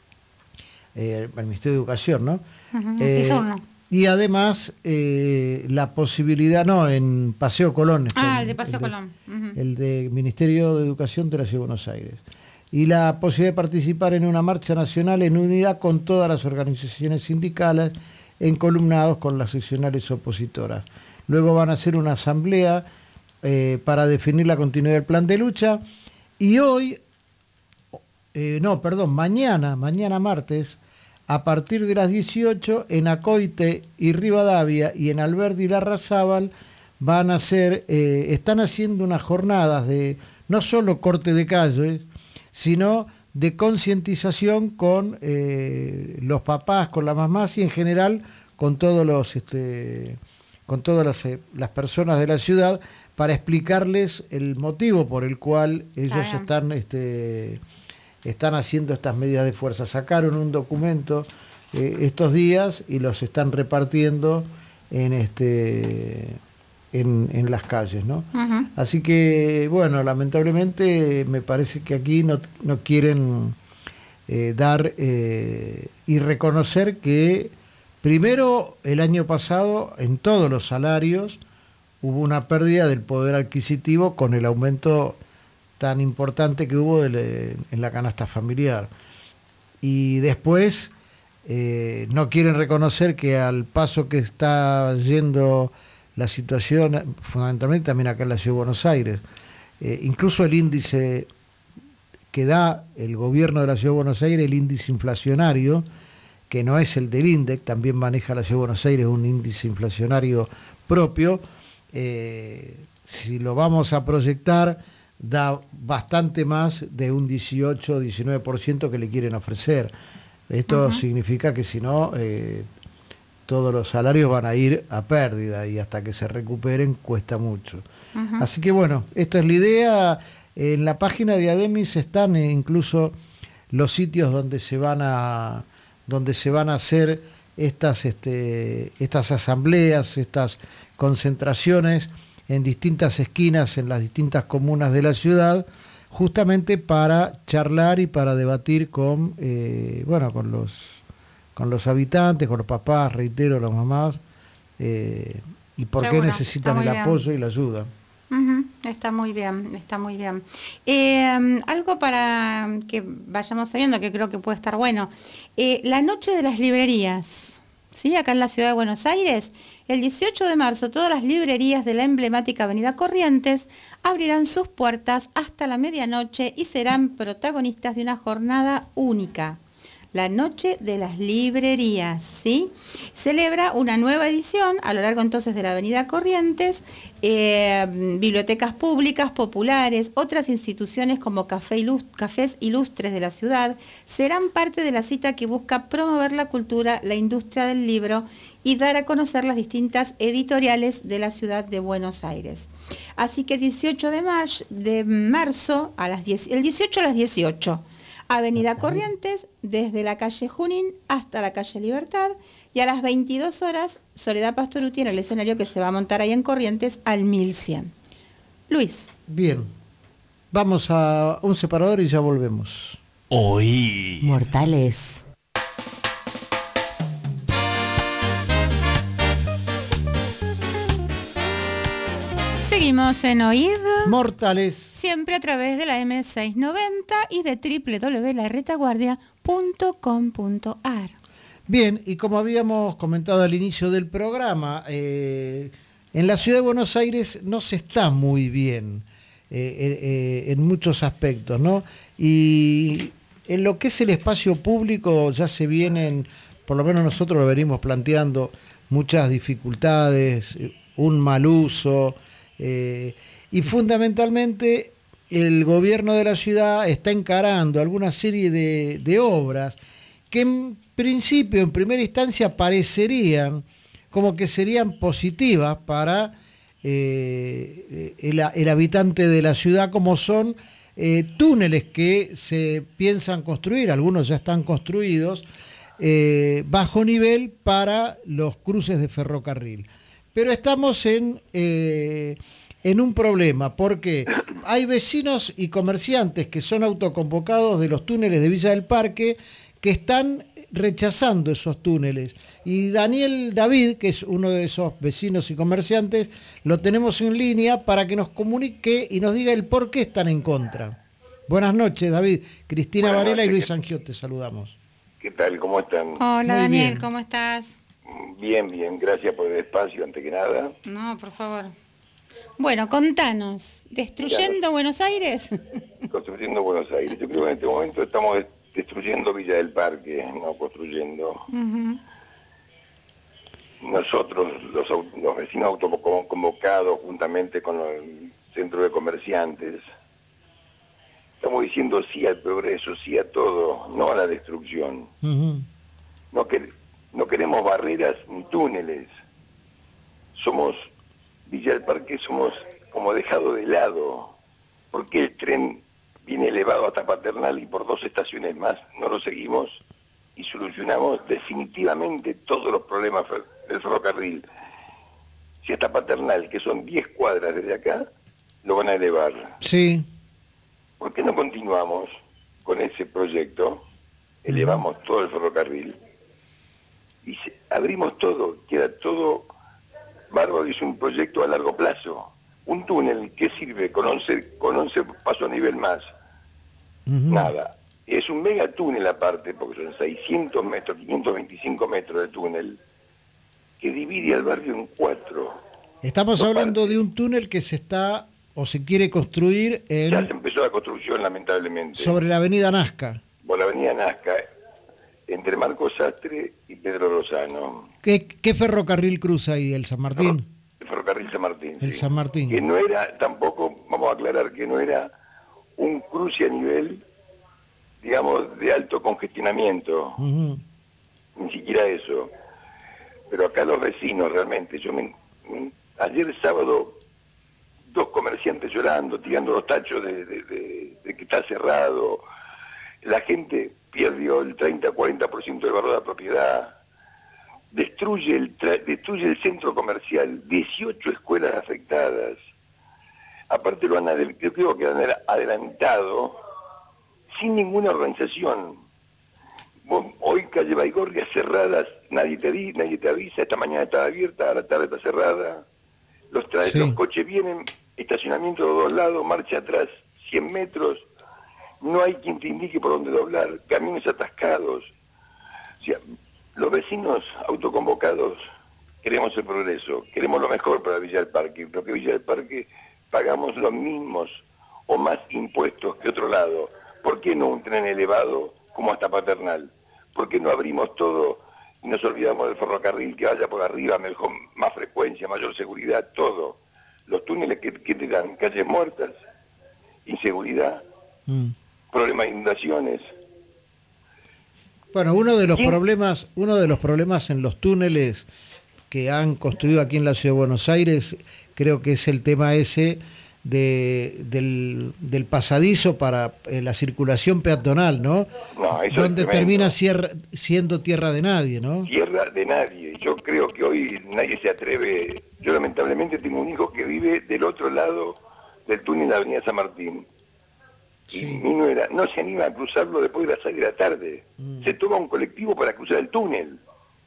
eh, al Ministerio de Educación, ¿no? Uh-huh. Eh, y además eh, la posibilidad, no, en Paseo Colón. Ah, el, el de Paseo el de, Colón. Uh-huh. El de Ministerio de Educación de la Ciudad de Buenos Aires. Y la posibilidad de participar en una marcha nacional en unidad con todas las organizaciones sindicales, encolumnados con las seccionales opositoras. Luego van a hacer una asamblea eh, para definir la continuidad del plan de lucha. Y hoy, eh, no, perdón, mañana, mañana martes, a partir de las dieciocho, en Acoite y Rivadavia y en Alberdi y Larrazábal van a hacer, eh, están haciendo unas jornadas de no solo corte de calles, sino de concientización con eh, los papás, con las mamás y en general con todos los, este, con todas las, eh, las personas de la ciudad, para explicarles el motivo por el cual ellos ah, están este, están haciendo estas medidas de fuerza. Sacaron un documento eh, estos días y los están repartiendo en este en, en las calles, ¿no? Uh-huh. Así que, bueno, lamentablemente me parece que aquí no, no quieren eh, dar eh, y reconocer que primero el año pasado en todos los salarios hubo una pérdida del poder adquisitivo con el aumento tan importante que hubo de, en la canasta familiar. Y después eh, no quieren reconocer que al paso que está yendo la situación, fundamentalmente también acá en la Ciudad de Buenos Aires, eh, incluso el índice que da el gobierno de la Ciudad de Buenos Aires, el índice inflacionario, que no es el del INDEC, también maneja la Ciudad de Buenos Aires un índice inflacionario propio, eh, si lo vamos a proyectar, da bastante más de un dieciocho o diecinueve por ciento que le quieren ofrecer. Esto uh-huh. significa que si no, eh, todos los salarios van a ir a pérdida y hasta que se recuperen cuesta mucho. Uh-huh. Así que bueno, esta es la idea. En la página de ADEMIS están incluso los sitios donde se van a donde se van a hacer estas este, estas asambleas, estas concentraciones en distintas esquinas, en las distintas comunas de la ciudad, justamente para charlar y para debatir con eh, bueno con los con los habitantes, con los papás, reitero, las mamás, eh, y por Seguro, qué necesitan el bien. apoyo y la ayuda. Uh-huh, está muy bien, está muy bien. Eh, algo para que vayamos sabiendo, que creo que puede estar bueno. Eh, la noche de las librerías, ¿sí? Acá en la Ciudad de Buenos Aires, el dieciocho de marzo, todas las librerías de la emblemática Avenida Corrientes abrirán sus puertas hasta la medianoche y serán protagonistas de una jornada única. La Noche de las Librerías, ¿sí? Celebra una nueva edición a lo largo entonces de la Avenida Corrientes, eh, bibliotecas públicas, populares, otras instituciones como Café Ilust- Cafés Ilustres de la ciudad, serán parte de la cita que busca promover la cultura, la industria del libro y dar a conocer las distintas editoriales de la ciudad de Buenos Aires. Así que dieciocho de, mar- de marzo, a las diez, el dieciocho a las dieciocho, Avenida Corrientes, desde la calle Junín hasta la calle Libertad, y a las veintidós horas, Soledad Pastoruti en el escenario que se va a montar ahí en Corrientes al mil cien. Luis. Bien, vamos a un separador y ya volvemos. Hoy. Mortales. Seguimos en Oíd Mortales. Siempre a través de la eme seiscientos noventa y de doble u doble u doble u punto la retaguardia punto com punto a r. Bien, y como habíamos comentado al inicio del programa, eh, en la Ciudad de Buenos Aires no se está muy bien eh, eh, en muchos aspectos, ¿no? Y en lo que es el espacio público ya se vienen, por lo menos nosotros lo venimos planteando muchas dificultades, un mal uso, eh, y fundamentalmente el gobierno de la ciudad está encarando alguna serie de, de obras que en principio, en primera instancia, parecerían como que serían positivas para eh, el, el habitante de la ciudad, como son eh, túneles que se piensan construir, algunos ya están construidos, eh, bajo nivel para los cruces de ferrocarril. Pero estamos en, eh, en un problema, porque hay vecinos y comerciantes que son autoconvocados de los túneles de Villa del Parque que están rechazando esos túneles. Y Daniel David, que es uno de esos vecinos y comerciantes, lo tenemos en línea para que nos comunique y nos diga el por qué están en contra. Buenas noches, David. Cristina Buenas Varela noches. y Luis Angiot, te saludamos. ¿Qué tal? ¿Cómo están? Hola, Muy Daniel, bien. ¿cómo estás? Bien, bien. Gracias por el espacio, antes que nada. No, por favor. Bueno, contanos, ¿destruyendo Buenos Aires? Construyendo Buenos Aires. Yo creo que en este momento estamos destruyendo Villa del Parque, no construyendo. Ujú. Nosotros, los, au- los vecinos autoconvocados, juntamente con el centro de comerciantes, estamos diciendo sí al progreso, sí a todo, no a la destrucción. Uh-huh. No, que, no queremos barreras ni túneles. Somos, Villa del Parque somos como dejado de lado. ¿Por qué el tren viene elevado hasta Paternal y por dos estaciones más no lo seguimos y solucionamos definitivamente todos los problemas fer- del ferrocarril? Si hasta Paternal, que son diez cuadras desde acá, lo van a elevar. Sí. ¿Por qué no continuamos con ese proyecto? Elevamos todo el ferrocarril y se- abrimos todo, queda todo bárbaro y es un proyecto a largo plazo. Un túnel que sirve con once, con once pasos a nivel más. Uh-huh. Nada. Es un mega túnel aparte, porque son seiscientos metros, quinientos veinticinco metros de túnel, que divide al barrio en cuatro. Estamos Dos hablando partes. de un túnel que se está o se quiere construir Ya se en, empezó la construcción, lamentablemente. sobre la avenida Nazca. Por la avenida Nazca, entre Marcos Sastre y Pedro Lozano. ¿Qué, qué ferrocarril cruza ahí? ¿El San Martín? El ferrocarril San Martín. El sí. San Martín. Que no era, tampoco, vamos a aclarar, que no era un cruce a nivel, digamos, de alto congestionamiento. Uh-huh. Ni siquiera eso. Pero acá los vecinos realmente, yo me, me- ayer sábado, dos comerciantes llorando, tirando los tachos de, de- de- de que está cerrado, la gente perdió el treinta a cuarenta por ciento del valor de la propiedad, destruye el, tra- destruye el centro comercial, dieciocho escuelas afectadas, aparte lo han, adel- yo creo que han adel- adelantado sin ninguna organización. Vos- Hoy calle Baigorria cerradas, nadie te di, nadie te avisa, esta mañana estaba abierta, a la tarde está cerrada. Los, tra- Sí. los coches vienen, estacionamiento de dos lados, marcha atrás, cien metros, no hay quien te indique por dónde doblar, camiones atascados. O sea, los vecinos autoconvocados queremos el progreso, queremos lo mejor para Villa del Parque, pero que Villa del Parque pagamos los mismos o más impuestos que otro lado. ¿Por qué no un tren elevado como hasta Paternal? ¿Por qué no abrimos todo y nos olvidamos del ferrocarril que vaya por arriba, mejor, más frecuencia, mayor seguridad, todo? Los túneles que, que te dan, calles muertas, inseguridad, Mm. problemas de inundaciones. Bueno, uno de los ¿Sí? problemas, uno de los problemas en los túneles que han construido aquí en la Ciudad de Buenos Aires, creo que es el tema ese de, del, del pasadizo para eh, la circulación peatonal, ¿no? No, eso Donde es tremendo. termina cier- siendo tierra de nadie, ¿no? Tierra de nadie. Yo creo que hoy nadie se atreve. Yo lamentablemente tengo un hijo que vive del otro lado del túnel de la avenida San Martín. Sí. Y mi nuera no se anima a cruzarlo después de las seis de la tarde. Mm. Se toma un colectivo para cruzar el túnel.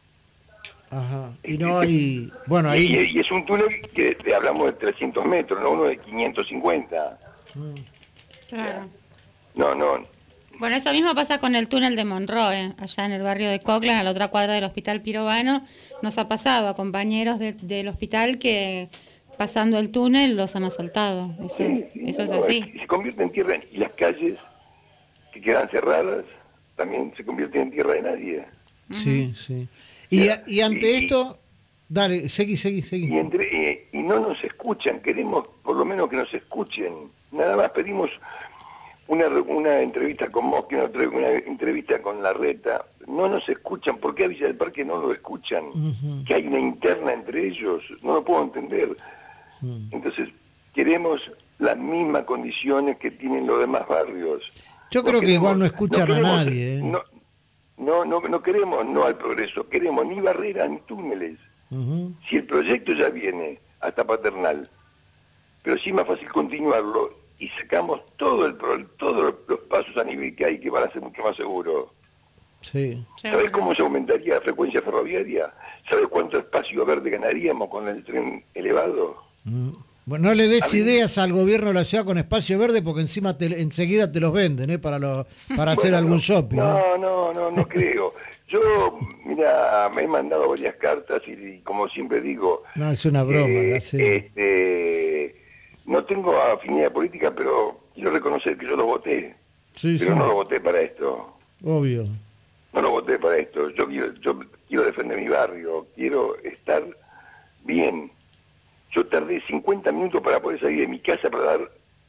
Ajá. Y no hay, bueno, Y, ahí y- y es un túnel que de- hablamos de trescientos metros, no uno de quinientos cincuenta. mm, Claro. No, no. Bueno, eso mismo pasa con el túnel de Monroe, allá en el barrio de Coglan, a la otra cuadra del Hospital Pirovano. Nos ha pasado a compañeros de- del hospital que pasando el túnel los han asaltado. Eso, Sí, sí, eso es no, así. Se convierte en tierra y las calles que quedan cerradas también se convierten en tierra de nadie. sí, sí. Y, a- y ante Y- esto, Dale, seguí, seguí, seguí. Y, entre, eh, y no nos escuchan, queremos por lo menos que nos escuchen. Nada más pedimos una, una entrevista con Mosque, una, una entrevista con Larreta. No nos escuchan. ¿Por qué a Villa del Parque no lo escuchan? Uh-huh. Que hay una interna entre ellos. No lo puedo entender. Uh-huh. Entonces, queremos las mismas condiciones que tienen los demás barrios. Yo no creo queremos, que igual no escuchan no queremos, a nadie. ¿eh? No, no, no, no queremos no al progreso. Queremos ni barreras ni túneles. Uh-huh. Si el proyecto ya viene hasta Paternal, pero sí es más fácil continuarlo y sacamos todo el todos los pasos a nivel que hay que van a ser mucho más seguros. Sí. ¿Sabes cómo se aumentaría la frecuencia ferroviaria? ¿Sabes cuánto espacio verde ganaríamos con el tren elevado? Mm. Bueno, no le des ideas al gobierno de la ciudad con espacio verde porque encima te, enseguida te los venden, ¿eh? Para, lo, para hacer bueno, algún shopping. No, no, no, no creo. Yo, mira, me he mandado varias cartas y, y como siempre digo... No, es una broma. Eh, sí. este, no tengo afinidad política, pero quiero reconocer que yo lo voté. Sí, pero sí. no lo voté para esto. Obvio. No lo voté para esto. Yo quiero, yo quiero defender mi barrio, quiero estar bien. Yo tardé cincuenta minutos para poder salir de mi casa para dar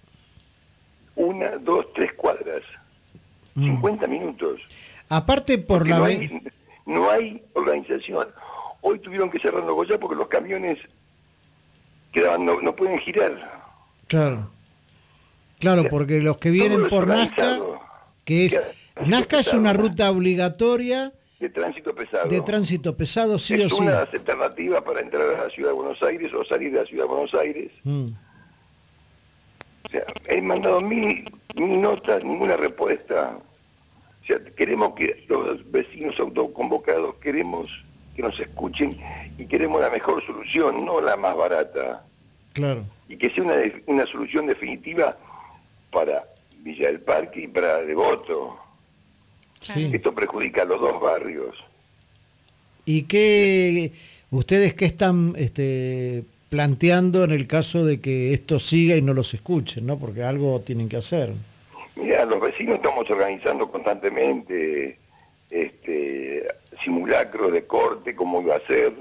una, dos, tres cuadras. Mm. cincuenta minutos. Aparte por porque la... No hay, no hay organización. Hoy tuvieron que cerrar Nogoyá porque los camiones quedaban, no, no pueden girar. Claro. Claro, o sea, porque los que vienen por Nazca, que es... Nazca es una ruta obligatoria... De tránsito pesado. De tránsito pesado, sí es o sí. Es una alternativa para entrar a la ciudad de Buenos Aires o salir de la ciudad de Buenos Aires. Mm. O sea, he mandado mil, mil notas, ninguna respuesta. O sea, queremos que los vecinos autoconvocados, queremos que nos escuchen y queremos la mejor solución, no la más barata. Claro. Y que sea una, una solución definitiva para Villa del Parque y para Devoto. Sí. Esto perjudica a los dos barrios. ¿Y qué ustedes qué están este, planteando en el caso de que esto siga y no los escuchen, ¿no? Porque algo tienen que hacer. Mira, los vecinos estamos organizando constantemente este, simulacros de corte, cómo iba a ser.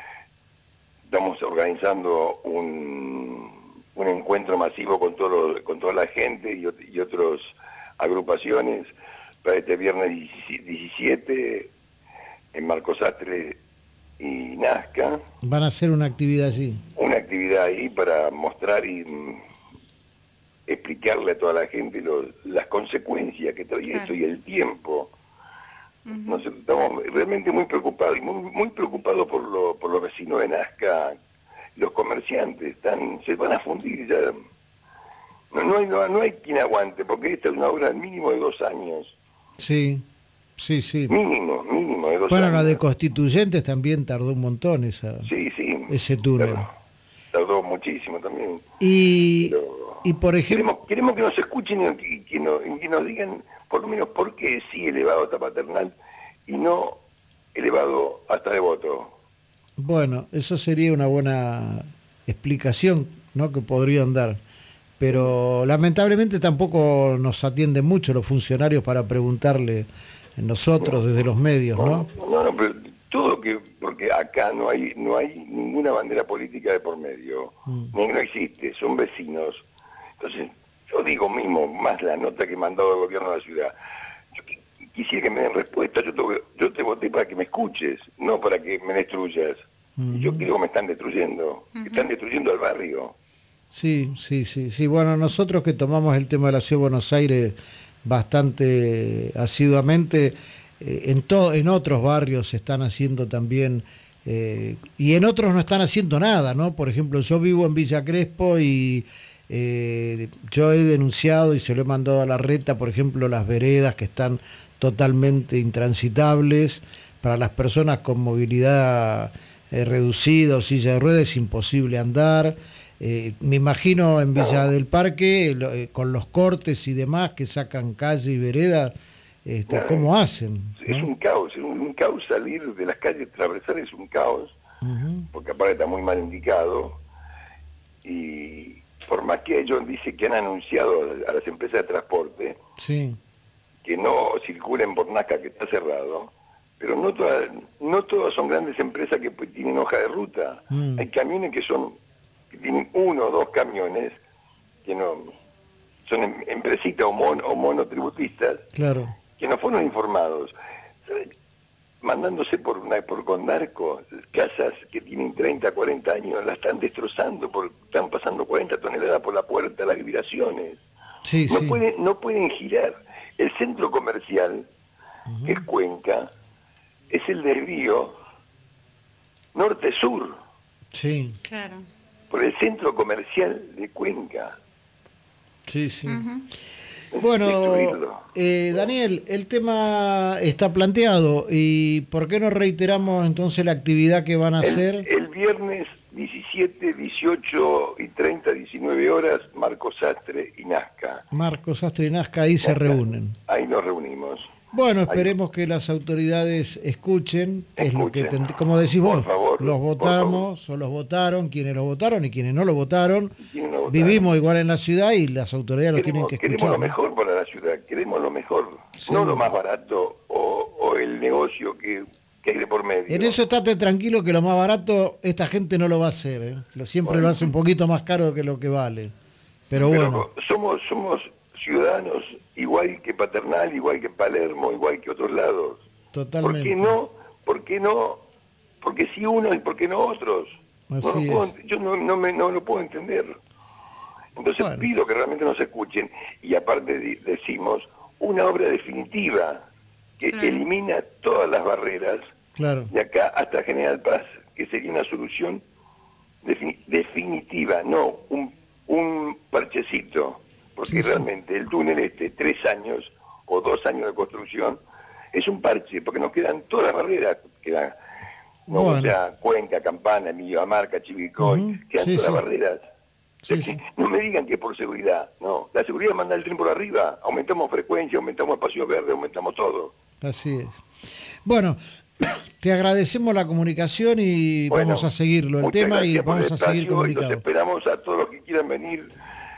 Estamos organizando un, un encuentro masivo con, todo, con toda la gente y, y otras agrupaciones para este viernes diecisiete en Marcos Sastre y Nazca. Van a hacer una actividad allí. Una actividad ahí para mostrar y mm, explicarle a toda la gente lo, las consecuencias que trae claro. esto y el tiempo. Uh-huh. Nos estamos realmente muy preocupados y muy, muy preocupados por, lo, por los vecinos de Nazca, los comerciantes, están, se van a fundir ya. No, no, hay, no, no hay quien aguante, porque esta es una obra mínimo de dos años. Sí, sí, sí. Mínimo, mínimo de dos bueno, años. Bueno, la de Constituyentes también tardó un montón esa, sí, sí, ese túnel. Tardó, tardó muchísimo también. Y, Pero y por ejemplo... Queremos, queremos que nos escuchen y que, que, nos, que nos digan por lo menos por qué sí elevado hasta Paternal y no elevado hasta Devoto. Bueno, eso sería una buena explicación, ¿no? Que podrían dar. Pero lamentablemente tampoco nos atienden mucho los funcionarios para preguntarle nosotros desde los medios, ¿no? No, no, no, pero todo que, porque acá no hay no hay ninguna bandera política de por medio, mm. ni no existe, son vecinos. Entonces, yo digo mismo, más la nota que he mandado al gobierno de la ciudad, yo quisiera que me den respuesta, yo te, yo te voté para que me escuches, no para que me destruyas. Mm. Y yo creo que me están destruyendo, mm-hmm. están destruyendo al barrio. Sí, sí, sí, sí. Bueno, nosotros que tomamos el tema de la Ciudad de Buenos Aires bastante asiduamente, eh, en to- en otros barrios se están haciendo también, eh, y en otros no están haciendo nada, ¿no? Por ejemplo, yo vivo en Villa Crespo y eh, yo he denunciado y se lo he mandado a Larreta, por ejemplo, las veredas que están totalmente intransitables para las personas con movilidad eh, reducida o silla de ruedas, es imposible andar. Eh, me imagino en Villa del Parque, lo, eh, con los cortes y demás que sacan calle y vereda, este, no, ¿cómo hacen? Es ¿no? un caos, es un, un caos salir de las calles, atravesar es un caos, uh-huh. porque aparte está muy mal indicado, y por más que ellos dicen que han anunciado a las empresas de transporte sí. que no circulen por Nazca, que está cerrado, pero no todas, no todas son grandes empresas que pues, tienen hoja de ruta. Mm. Hay camiones que son, que tienen uno o dos camiones, que no son em, empresitas o, mon, o monotributistas, claro, que no fueron informados. ¿Sabes? Mandándose por una por Condarco, casas que tienen treinta, cuarenta años, la están destrozando, por, están pasando cuarenta toneladas por la puerta, las vibraciones. Sí, no, sí. Pueden, no pueden girar. El centro comercial, uh-huh. que es Cuenca, es el desvío norte-sur. Sí. Claro. Por el centro comercial de Cuenca. Sí, sí. Uh-huh. Bueno, eh, Daniel, el tema está planteado y ¿por qué no reiteramos entonces la actividad que van a el, hacer? El viernes diecisiete, dieciocho y treinta, diecinueve horas, Marco Sastre y Nazca. Marco Sastre y Nazca, ahí se reúnen. Ahí nos reunimos. Bueno, esperemos ahí que las autoridades escuchen, escuchen. Es lo que te, como decís vos, favor, los votamos o los votaron, quienes lo votaron y quienes no lo votaron. No votaron. Vivimos igual en la ciudad y las autoridades queremos, lo tienen que escuchar. Queremos lo mejor para la ciudad, queremos lo mejor, sí. No lo más barato o, o el negocio que, que hay de por medio. En eso estate tranquilo que lo más barato esta gente no lo va a hacer, ¿eh? Lo, siempre bueno. Lo hace un poquito más caro que lo que vale. Pero, Pero bueno. Somos, somos ciudadanos igual que Paternal, igual que Palermo, igual que otros lados. Totalmente. ¿Por qué no? ¿Por qué no? Porque si uno y por qué no otros. Así no lo puedo, es. Yo no, no, me, no lo puedo entender. Entonces bueno. pido que realmente nos escuchen y aparte de, decimos una obra definitiva que claro. elimina todas las barreras claro. de acá hasta General Paz, que sería una solución defini- definitiva, no un, un parchecito. Porque sí, realmente sí. el túnel este, tres años o dos años de construcción, es un parche, porque nos quedan todas las barreras, quedan, no, bueno. o sea, Cuenca, Campana, Emilio Amarca, Chivilcoy, uh-huh. quedan sí, todas sí. las barreras. Sí, o sea, sí. No me digan que es por seguridad, no, la seguridad manda el tren por arriba, aumentamos frecuencia, aumentamos espacio verde, aumentamos todo. Así es. Bueno, te agradecemos la comunicación y bueno, vamos a seguirlo, el tema, y vamos a seguir comunicando. Los esperamos a todos los que quieran venir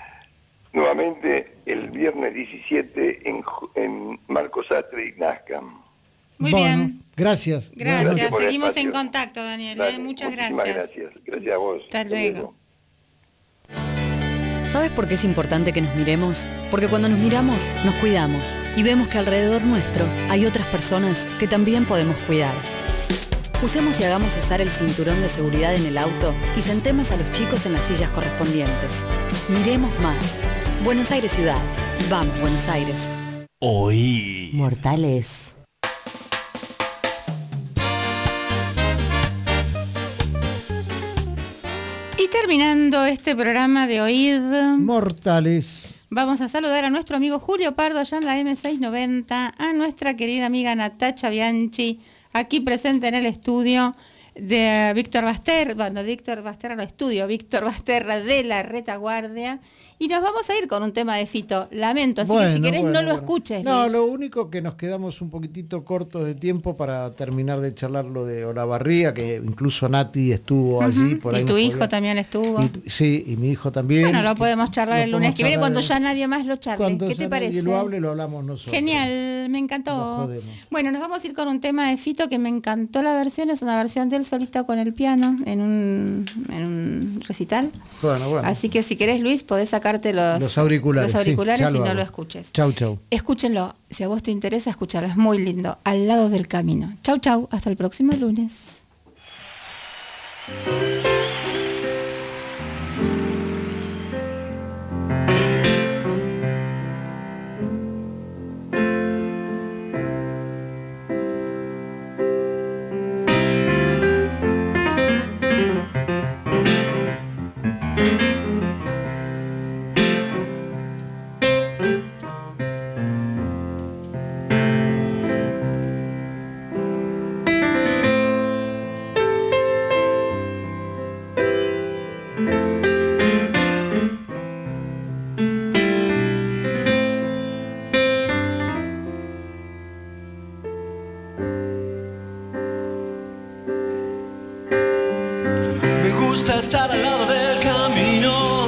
nuevamente el viernes diecisiete en, en Marco Sastre y Nazca. Muy bueno, bien. Gracias. Gracias. gracias Seguimos en contacto, Daniel. Dale, ¿eh? Muchas gracias. gracias. Gracias a vos. Hasta luego. ¿Sabes por qué es importante que nos miremos? Porque cuando nos miramos, nos cuidamos y vemos que alrededor nuestro hay otras personas que también podemos cuidar. Usemos y hagamos usar el cinturón de seguridad en el auto y sentemos a los chicos en las sillas correspondientes. Miremos más. Buenos Aires Ciudad. Vamos, Buenos Aires. Hoy. Mortales. Y terminando este programa de Oíd Mortales, vamos a saludar a nuestro amigo Julio Pardo allá en la eme seiscientos noventa, a nuestra querida amiga Natacha Bianchi, aquí presente en el estudio de Víctor Basterra, bueno, Víctor Basterra no estudio, Víctor Basterra de la Retaguardia, y nos vamos a ir con un tema de Fito, lamento, así bueno, que si querés bueno, no lo bueno. escuches. No, Luis. Lo único que nos quedamos un poquitito cortos de tiempo para terminar de charlar lo de Olavarría, que incluso Nati estuvo uh-huh. allí. Por ahí y tu hijo podía... también estuvo. Y, sí, y mi hijo también. Bueno, lo podemos charlar lo el lunes que viene cuando el... ya nadie más lo charle. Cuando ¿Qué te parece? Cuando lo hable lo hablamos nosotros. Genial, me encantó. Bueno, nos vamos a ir con un tema de Fito que me encantó la versión, es una versión del solista con el piano en un, en un recital. Bueno, bueno. Así que si querés, Luis, podés sacarte los, los auriculares, los auriculares sí, y lo no hago. lo escuches. Chau, chau. Escúchenlo, si a vos te interesa escucharlo, es muy lindo, Al lado del camino. Chau, chau, hasta el próximo lunes. Estar al lado del camino,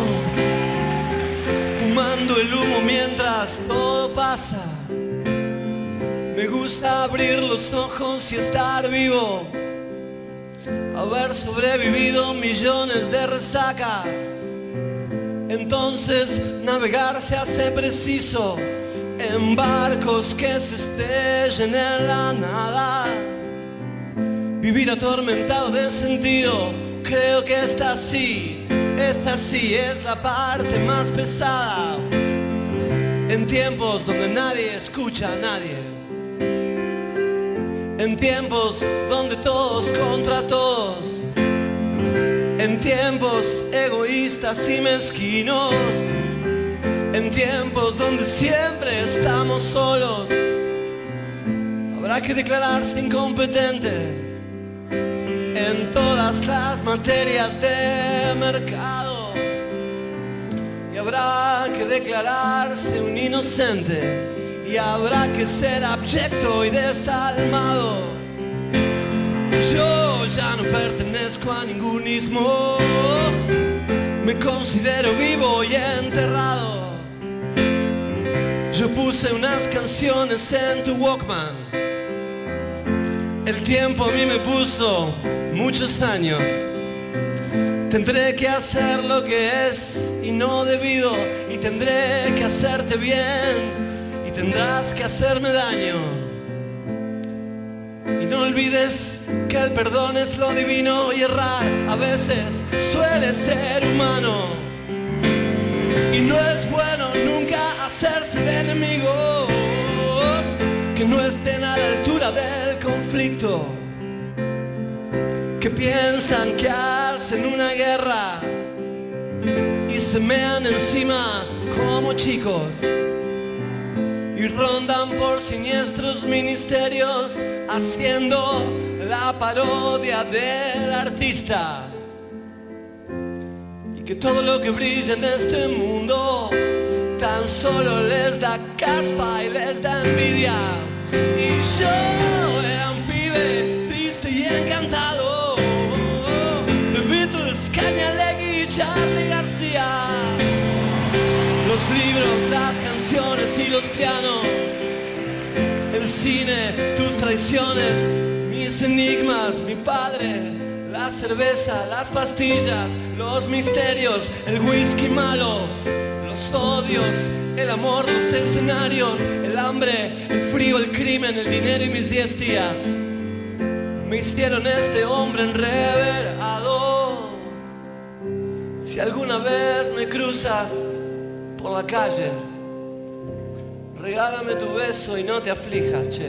fumando el humo mientras todo pasa. Me gusta gusta abrir los ojos y estar vivo, haber sobrevivido millones de resacas. Entonces navegar se hace preciso en barcos que se estrellen en la nada. Vivir atormentado de sentido, creo que esta sí, esta sí es la parte más pesada. En tiempos donde nadie escucha a nadie, en tiempos donde todos contra todos, en tiempos egoístas y mezquinos, en tiempos donde siempre estamos solos, habrá que declararse incompetente en todas las materias de mercado, y habrá que declararse un inocente, y habrá que ser abyecto y desalmado. Yo ya no pertenezco a ningún ismo, me considero vivo y enterrado. Yo puse unas canciones en tu Walkman, el tiempo a mí me puso muchos años. Tendré que hacer lo que es y no debido, y tendré que hacerte bien y tendrás que hacerme daño. Y no olvides que el perdón es lo divino, y errar a veces suele ser humano. Y no es bueno nunca hacerse de enemigo que no estén a la altura del conflicto, que piensan que hacen una guerra y se mean encima como chicos, y rondan por siniestros ministerios haciendo la parodia del artista, y que todo lo que brilla en este mundo tan solo les da caspa y les da envidia. Y yo era un pibe triste y encantado de Beatles, Cañalegui y Charly García. Los libros, las canciones y los pianos, el cine, tus traiciones, mis enigmas, mi padre, la cerveza, las pastillas, los misterios, el whisky malo, los odios, el amor, los escenarios, el hambre, el frío, el crimen, el dinero y mis diez días me hicieron este hombre enreverado. Si alguna vez me cruzas por la calle, regálame tu beso y no te aflijas, che.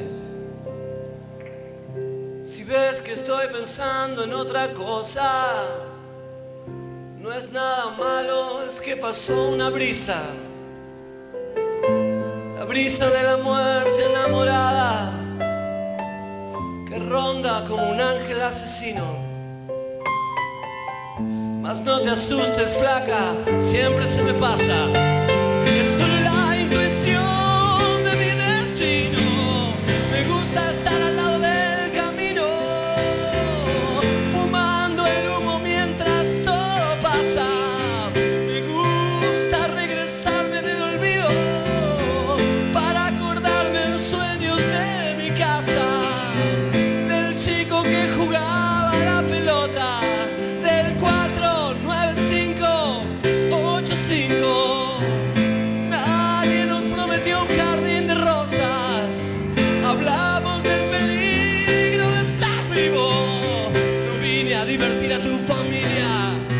Si ves que estoy pensando en otra cosa, no es nada malo, es que pasó una brisa, la brisa de la muerte enamorada, que ronda como un ángel asesino. Mas no te asustes, flaca, siempre se me pasa, es solo la intuición de mi destino. Me gusta estar al lado del camino, fumando el humo mientras todo pasa. Me gusta regresarme en el olvido para acordarme en sueños de mi casa, del chico que jugaba la pelota, del cuatro nueve cinco ocho cinco. Nadie nos prometió un jardín de rosas, hablamos del peligro de estar vivo. No vine a divertir a tu familia,